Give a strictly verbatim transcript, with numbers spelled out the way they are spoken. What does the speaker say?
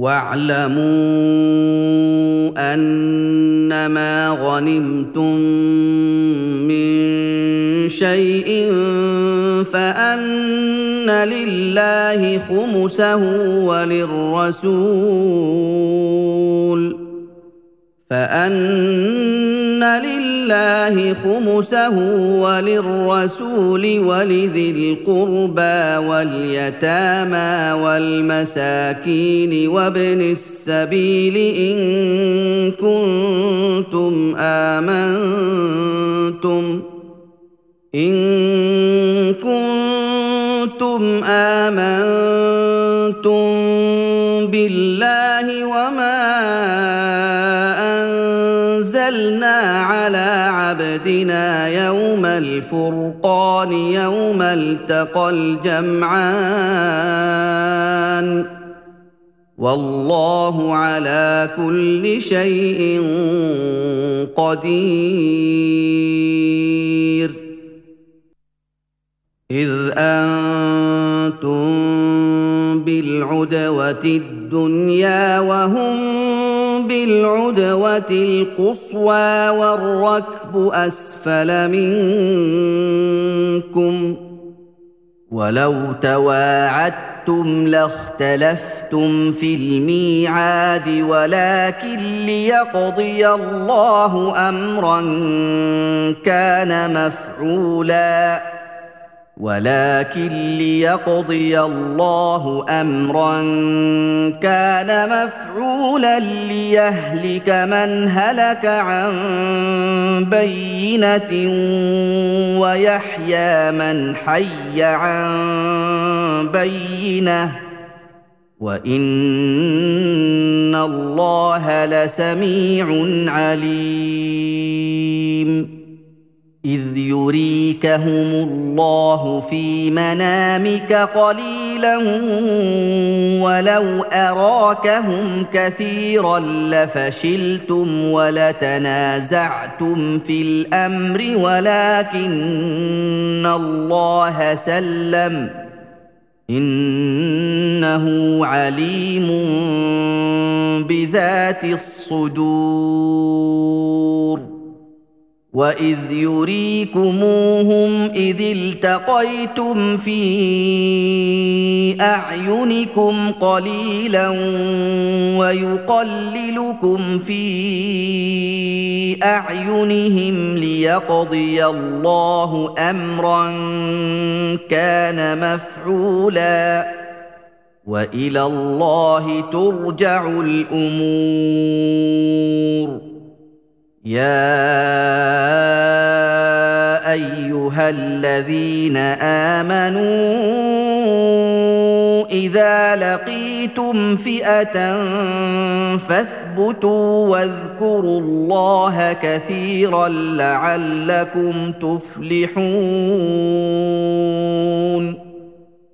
واعلموا أنما غنمتم من شيء فأن لله خمسه وللرسول فأن لله خمسه وللرسول ولذي القربى واليتامى والمساكين وابن السبيل إن كنتم آمنتم إن كنتم آمنتم بالله وما أنزلنا على عبدنا يوم الفرقان يوم التقى الجمعان والله على كل شيء قدير إذ أنتم بالعدوة الدنيا وهم بالعدوة القصوى والركب أسفل منكم ولو تواعدتم لاختلفتم في الميعاد ولكن ليقضي الله أمرا كان مفعولا ولكن ليقضي الله أمرا كان مفعولا ليهلك من هلك عن بينة ويحيى من حي عن بينة وإن الله لسميع عليم إذ يريكهم الله في منامك قليلا ولو أراكهم كثيرا لفشلتم ولتنازعتم في الأمر ولكن الله سلم إنه عليم بذات الصدور وإذ يريكموهم إذ التقيتم في أعينكم قليلا ويقللكم في أعينهم ليقضي الله أمرا كان مفعولا وإلى الله ترجع الأمور يا أيها الذين آمنوا إذا لقيتم فئة فاثبتوا واذكروا الله كثيرا لعلكم تفلحون